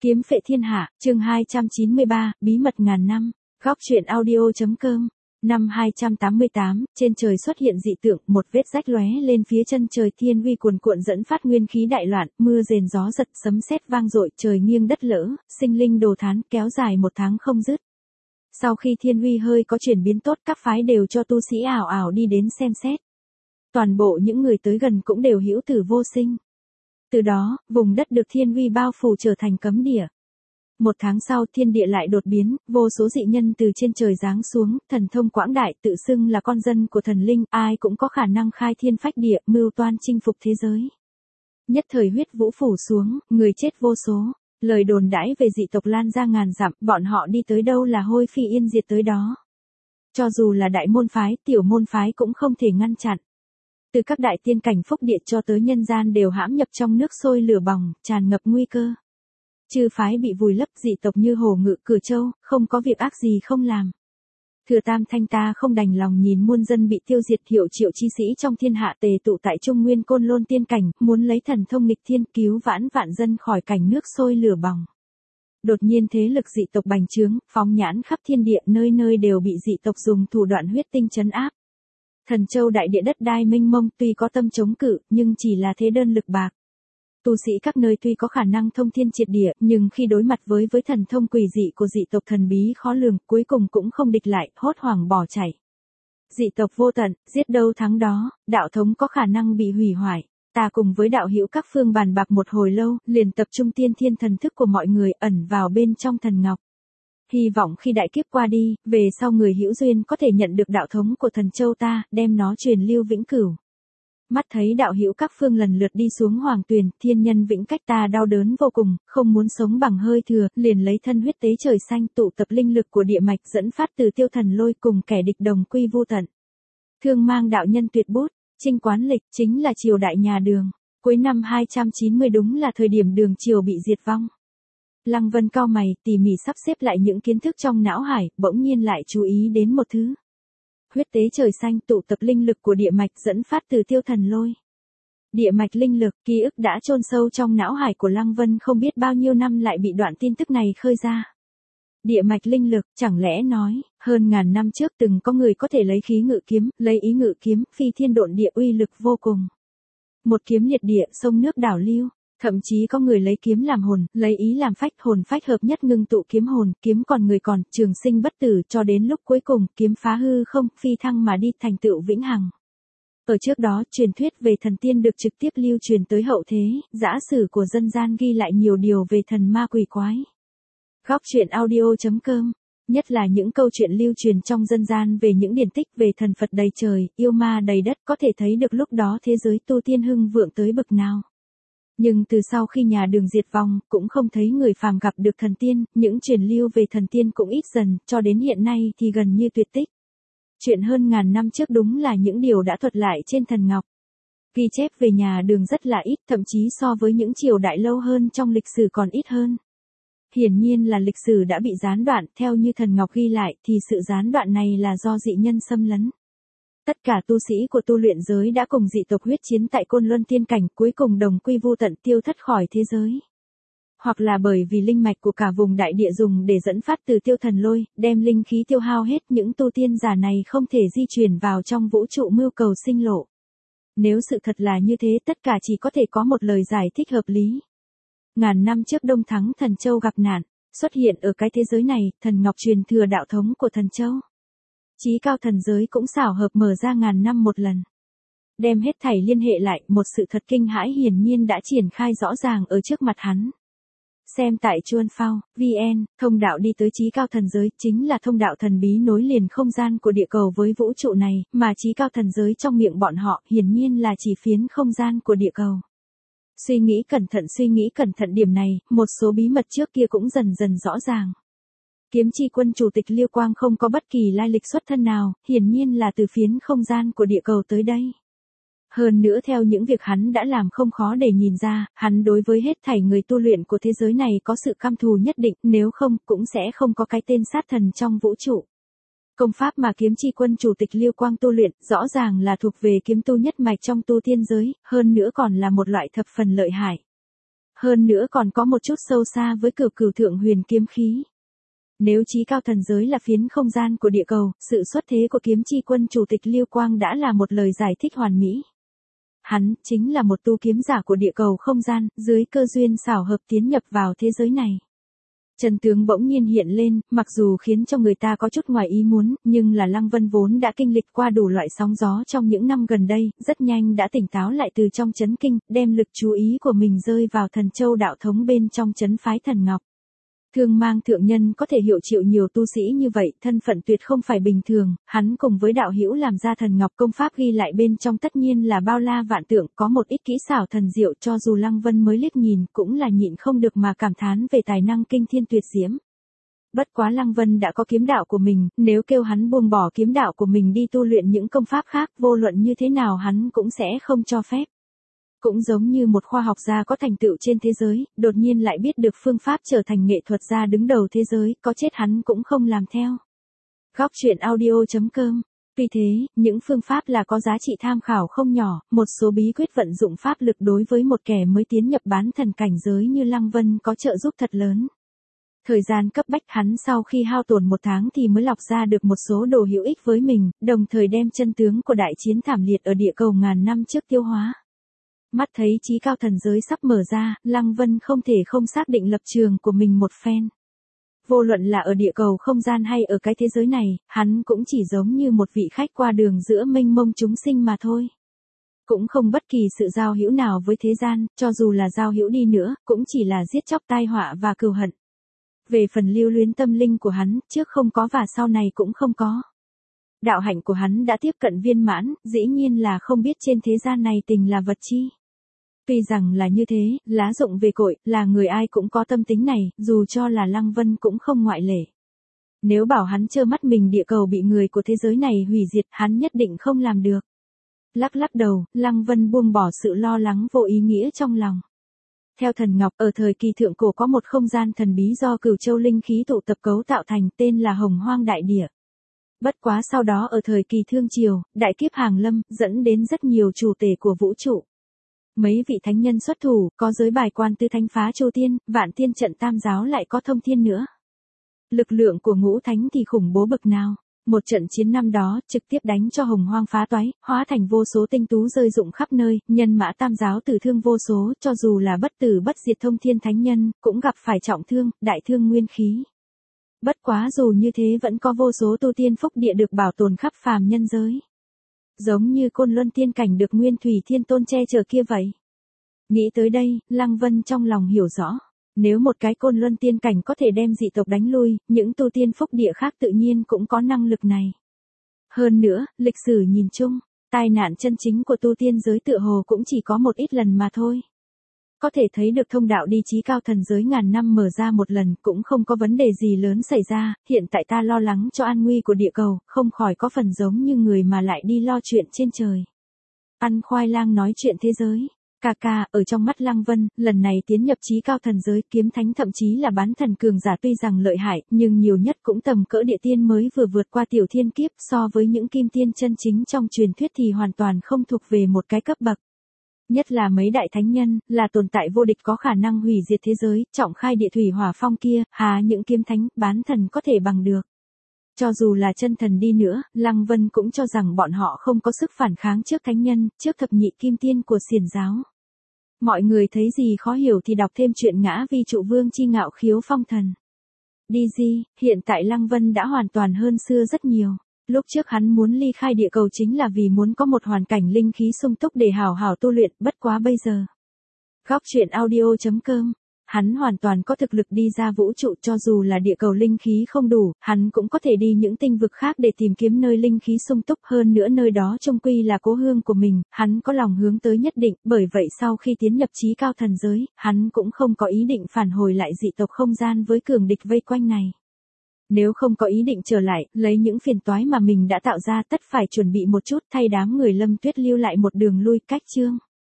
Kiếm phệ thiên hạ, chương 293, bí mật ngàn năm, góc truyện audio.com. Năm 288, trên trời xuất hiện dị tượng, một vết rách lóe lên phía chân trời, thiên uy cuồn cuộn dẫn phát nguyên khí đại loạn, mưa rền gió giật, sấm sét vang dội, trời nghiêng đất lỡ, sinh linh đồ thán, kéo dài 1 tháng không dứt. Sau khi thiên uy hơi có chuyển biến tốt, các phái đều cho tu sĩ ảo ảo đi đến xem xét. Toàn bộ những người tới gần cũng đều hữu tử vô sinh. Từ đó, vùng đất được thiên uy bao phủ trở thành cấm địa. 1 tháng sau, thiên địa lại đột biến, vô số dị nhân từ trên trời giáng xuống, thần thông quảng đại, tự xưng là con dân của thần linh, ai cũng có khả năng khai thiên phách địa, mưu toan chinh phục thế giới. Nhất thời huyết vũ phủ xuống, người chết vô số, lời đồn đãi về dị tộc lan ra ngàn dặm, bọn họ đi tới đâu là hôi phi yên diệt tới đó. Cho dù là đại môn phái, tiểu môn phái cũng không thể ngăn chặn. Từ các đại tiên cảnh phúc địa cho tới nhân gian đều hãm nhập trong nước sôi lửa bỏng, tràn ngập nguy cơ. Chư phái bị vùi lấp, dị tộc như hổ ngự cửa châu, không có việc ác gì không làm. Thừa Tam Thanh ta không đành lòng nhìn muôn dân bị tiêu diệt, hiệu triệu chi sĩ trong thiên hạ tề tụ tại Trung Nguyên Côn Lôn tiên cảnh, muốn lấy thần thông nghịch thiên cứu vãn vạn dân khỏi cảnh nước sôi lửa bỏng. Đột nhiên thế lực dị tộc bành trướng, phóng nhãn khắp thiên địa, nơi nơi đều bị dị tộc dùng thủ đoạn huyết tinh trấn áp. Thần châu đại địa đất đai mênh mông, tuy có tâm chống cự, nhưng chỉ là thế đơn lực bạc. Tu sĩ các nơi tuy có khả năng thông thiên triệt địa, nhưng khi đối mặt với thần thông quỷ dị của dị tộc thần bí khó lường, cuối cùng cũng không địch lại, hốt hoảng bỏ chạy. Dị tộc vô tận, giết đâu thắng đó, đạo thống có khả năng bị hủy hoại. Ta cùng với đạo hữu các phương bàn bạc một hồi lâu, liền tập trung tiên thiên thần thức của mọi người ẩn vào bên trong thần ngọc. Hy vọng khi đại kiếp qua đi, về sau người hữu duyên có thể nhận được đạo thống của thần châu ta, đem nó truyền lưu vĩnh cửu. Mắt thấy đạo hữu các phương lần lượt đi xuống hoàng tuyền, thiên nhân vĩnh cách ta đau đớn vô cùng, không muốn sống bằng hơi thừa, liền lấy thân huyết tế trời xanh, tụ tập linh lực của địa mạch dẫn phát từ tiêu thần lôi, cùng kẻ địch đồng quy vu tận. Thương mang đạo nhân tuyệt bút, Trinh Quán Lịch chính là triều đại nhà Đường. Cuối năm 290 đúng là thời điểm Đường triều bị diệt vong. Lăng Vân cau mày, tỉ mỉ sắp xếp lại những kiến thức trong não hải, bỗng nhiên lại chú ý đến một thứ. Huyết tế trời xanh, tụ tập linh lực của địa mạch dẫn phát từ tiêu thần lôi. Địa mạch linh lực, ký ức đã chôn sâu trong não hải của Lăng Vân không biết bao nhiêu năm lại bị đoạn tin tức này khơi ra. Địa mạch linh lực, chẳng lẽ nói, hơn ngàn năm trước từng có người có thể lấy khí ngự kiếm, lấy ý ngự kiếm, phi thiên độn địa, uy lực vô cùng. Một kiếm liệt địa, sông nước đảo lưu. Thậm chí có người lấy kiếm làm hồn, lấy ý làm phách, hồn phách hợp nhất ngưng tụ kiếm hồn, kiếm còn người còn, trường sinh bất tử, cho đến lúc cuối cùng, kiếm phá hư không, phi thăng mà đi, thành tựu vĩnh hằng. Ở trước đó, truyền thuyết về thần tiên được trực tiếp lưu truyền tới hậu thế, giã sử của dân gian ghi lại nhiều điều về thần ma quỷ quái. Góc truyện audio.com. Nhất là những câu chuyện lưu truyền trong dân gian về những điển tích về thần Phật đầy trời, yêu ma đầy đất, có thể thấy được lúc đó thế giới tu tiên hưng vượng tới bậc nào. Nhưng từ sau khi nhà Đường diệt vong, cũng không thấy người phàm gặp được thần tiên, những truyền lưu về thần tiên cũng ít dần, cho đến hiện nay thì gần như tuyệt tích. Chuyện hơn ngàn năm trước đúng là những điều đã thuật lại trên thần ngọc. Ghi chép về nhà Đường rất là ít, thậm chí so với những triều đại lâu hơn trong lịch sử còn ít hơn. Hiển nhiên là lịch sử đã bị gián đoạn, theo như thần ngọc ghi lại thì sự gián đoạn này là do dị nhân xâm lấn. Tất cả tu sĩ của tu luyện giới đã cùng dị tộc huyết chiến tại Côn Luân tiên cảnh, cuối cùng đồng quy vu tận, tiêu thất khỏi thế giới. Hoặc là bởi vì linh mạch của cả vùng đại địa dùng để dẫn phát từ tiêu thần lôi, đem linh khí tiêu hao hết, những tu tiên giả này không thể di chuyển vào trong vũ trụ mưu cầu sinh lộ. Nếu sự thật là như thế, tất cả chỉ có thể có một lời giải thích hợp lý. Ngàn năm trước Đông Thắng Thần Châu gặp nạn, xuất hiện ở cái thế giới này, thần ngọc truyền thừa đạo thống của Thần Châu. Chí cao thần giới cũng xảo hợp mở ra ngàn năm một lần. Đem hết thảy liên hệ lại, một sự thật kinh hãi hiển nhiên đã triển khai rõ ràng ở trước mặt hắn. Xem tại Chuan Phao, VN, thông đạo đi tới chí cao thần giới chính là thông đạo thần bí nối liền không gian của địa cầu với vũ trụ này, mà chí cao thần giới trong miệng bọn họ hiển nhiên là chỉ phiến không gian của địa cầu. Suy nghĩ cẩn thận điểm này, một số bí mật trước kia cũng dần dần rõ ràng. Kiếm chi quân chủ tịch Liêu Quang không có bất kỳ lai lịch xuất thân nào, hiển nhiên là từ phiến không gian của địa cầu tới đây. Hơn nữa theo những việc hắn đã làm không khó để nhìn ra, hắn đối với hết thảy người tu luyện của thế giới này có sự căm thù nhất định, nếu không, cũng sẽ không có cái tên sát thần trong vũ trụ. Công pháp mà kiếm chi quân chủ tịch Liêu Quang tu luyện, rõ ràng là thuộc về kiếm tu nhất mạch trong tu tiên giới, hơn nữa còn là một loại thập phần lợi hại. hơn nữa còn có một chút sâu xa với cửu cửu thượng huyền kiếm khí. Nếu chí cao thần giới là phiến không gian của địa cầu, sự xuất thế của kiếm chi quân chủ tịch Liêu Quang đã là một lời giải thích hoàn mỹ. Hắn chính là một tu kiếm giả của địa cầu không gian, dưới cơ duyên xảo hợp tiến nhập vào thế giới này. Chân tướng bỗng nhiên hiện lên, mặc dù khiến cho người ta có chút ngoài ý muốn, nhưng là Lăng Vân vốn đã kinh lịch qua đủ loại sóng gió trong những năm gần đây, rất nhanh đã tỉnh táo lại từ trong chấn kinh, đem lực chú ý của mình rơi vào Thần Châu đạo thống bên trong chấn phái Thần Ngọc. Thương Mang thượng nhân có thể hiệu triệu nhiều tu sĩ như vậy, thân phận tuyệt không phải bình thường, hắn cùng với đạo hữu làm ra Thần Ngọc công pháp ghi lại bên trong tất nhiên là bao la vạn tượng, có một ít kỹ xảo thần diệu, cho dù Lăng Vân mới liếc nhìn cũng là nhịn không được mà cảm thán về tài năng kinh thiên tuyệt diễm. Bất quá Lăng Vân đã có kiếm đạo của mình, nếu kêu hắn buông bỏ kiếm đạo của mình đi tu luyện những công pháp khác, vô luận như thế nào hắn cũng sẽ không cho phép. Cũng giống như một khoa học gia có thành tựu trên thế giới, đột nhiên lại biết được phương pháp trở thành nghệ thuật gia đứng đầu thế giới, có chết hắn cũng không làm theo. Góc truyện audio.com. Vì thế, những phương pháp là có giá trị tham khảo không nhỏ, một số bí quyết vận dụng pháp lực đối với một kẻ mới tiến nhập bán thần cảnh giới như Lăng Vân có trợ giúp thật lớn. Thời gian cấp bách hắn sau khi hao tổn 1 tháng thì mới lọc ra được một số đồ hữu ích với mình, đồng thời đem chân tướng của đại chiến thảm liệt ở địa cầu ngàn năm trước tiêu hóa. Mắt thấy chí cao thần giới sắp mở ra, Lăng Vân không thể không xác định lập trường của mình một phen. Vô luận là ở địa cầu không gian hay ở cái thế giới này, hắn cũng chỉ giống như một vị khách qua đường giữa mênh mông chúng sinh mà thôi. Cũng không bất kỳ sự giao hữu nào với thế gian, cho dù là giao hữu đi nữa, cũng chỉ là giết chóc tai họa và cừu hận. Về phần lưu luyến tâm linh của hắn, trước không có và sau này cũng không có. Đạo hạnh của hắn đã tiếp cận viên mãn, dĩ nhiên là không biết trên thế gian này tình là vật chi. Tuy rằng là như thế, lá rụng về cội, là người ai cũng có tâm tính này, dù cho là Lăng Vân cũng không ngoại lệ. Nếu bảo hắn trơ mắt mình địa cầu bị người của thế giới này hủy diệt, hắn nhất định không làm được. Lắc lắc đầu, Lăng Vân buông bỏ sự lo lắng vô ý nghĩa trong lòng. Theo Thần Ngọc, ở thời kỳ thượng cổ có một không gian thần bí do Cửu Châu linh khí tụ tập cấu tạo thành, tên là Hồng Hoang Đại Địa. Bất quá sau đó ở thời kỳ Thương Triều, đại kiếp hàng lâm, dẫn đến rất nhiều chủ tể của vũ trụ. Mấy vị thánh nhân xuất thủ, có giới bài quan tư thánh phá Chu Tiên, Vạn Tiên trận Tam giáo lại có Thông Thiên nữa. Lực lượng của ngũ thánh thì khủng bố bậc nào. Một trận chiến năm đó, trực tiếp đánh cho Hồng Hoang phá toái, hóa thành vô số tinh tú rơi rụng khắp nơi, nhân mã Tam giáo tử thương vô số, cho dù là bất tử bất diệt Thông Thiên thánh nhân, cũng gặp phải trọng thương, đại thương nguyên khí. Bất quá dù như thế vẫn có vô số tu tiên phúc địa được bảo tồn khắp phàm nhân giới. Giống như Côn Luân tiên cảnh được Nguyên Thủy Thiên Tôn che chở kia vậy. Nghĩ tới đây, Lăng Vân trong lòng hiểu rõ. Nếu một cái Côn Luân tiên cảnh có thể đem dị tộc đánh lui, những tu tiên phúc địa khác tự nhiên cũng có năng lực này. Hơn nữa, lịch sử nhìn chung, tai nạn chân chính của tu tiên giới tựa hồ cũng chỉ có một ít lần mà thôi. Có thể thấy được thông đạo đi chí cao thần giới ngàn năm mở ra một lần cũng không có vấn đề gì lớn xảy ra, hiện tại ta lo lắng cho an nguy của địa cầu, không khỏi có phần giống như người mà lại đi lo chuyện trên trời. Ăn khoai lang nói chuyện thế giới. Cà cà, ở trong mắt Lăng Vân, lần này tiến nhập chí cao thần giới, kiếm thánh thậm chí là bán thần cường giả tuy rằng lợi hại, nhưng nhiều nhất cũng tầm cỡ địa tiên mới vừa vượt qua tiểu thiên kiếp, so với những kim tiên chân chính trong truyền thuyết thì hoàn toàn không thuộc về một cái cấp bậc. Nhất là mấy đại thánh nhân, là tồn tại vô địch có khả năng hủy diệt thế giới, trọng khai địa thủy hỏa phong kia, hà những kiếm thánh, bán thần có thể bằng được. Cho dù là chân thần đi nữa, Lăng Vân cũng cho rằng bọn họ không có sức phản kháng trước thánh nhân, trước thập nhị kim tiên của xiển giáo. Mọi người thấy gì khó hiểu thì đọc thêm chuyện Ngã Vi Trụ Vương Chi Ngạo Khiếu Phong Thần. DG, hiện tại Lăng Vân đã hoàn toàn hơn xưa rất nhiều. Lúc trước hắn muốn ly khai địa cầu chính là vì muốn có một hoàn cảnh linh khí sung túc để hào hào tu luyện, bất quá bây giờ. Góc truyện audio.com. Hắn hoàn toàn có thực lực đi ra vũ trụ, cho dù là địa cầu linh khí không đủ, hắn cũng có thể đi những tinh vực khác để tìm kiếm nơi linh khí sung túc, hơn nữa nơi đó chung quy là cố hương của mình, hắn có lòng hướng tới nhất định, bởi vậy sau khi tiến nhập chí cao thần giới, hắn cũng không có ý định phản hồi lại dị tộc không gian với cường địch vây quanh này. Nếu không có ý định trở lại, lấy những phiền toái mà mình đã tạo ra, tất phải chuẩn bị một chút, thay đám người Lâm Tuyết lưu lại một đường lui cách chương.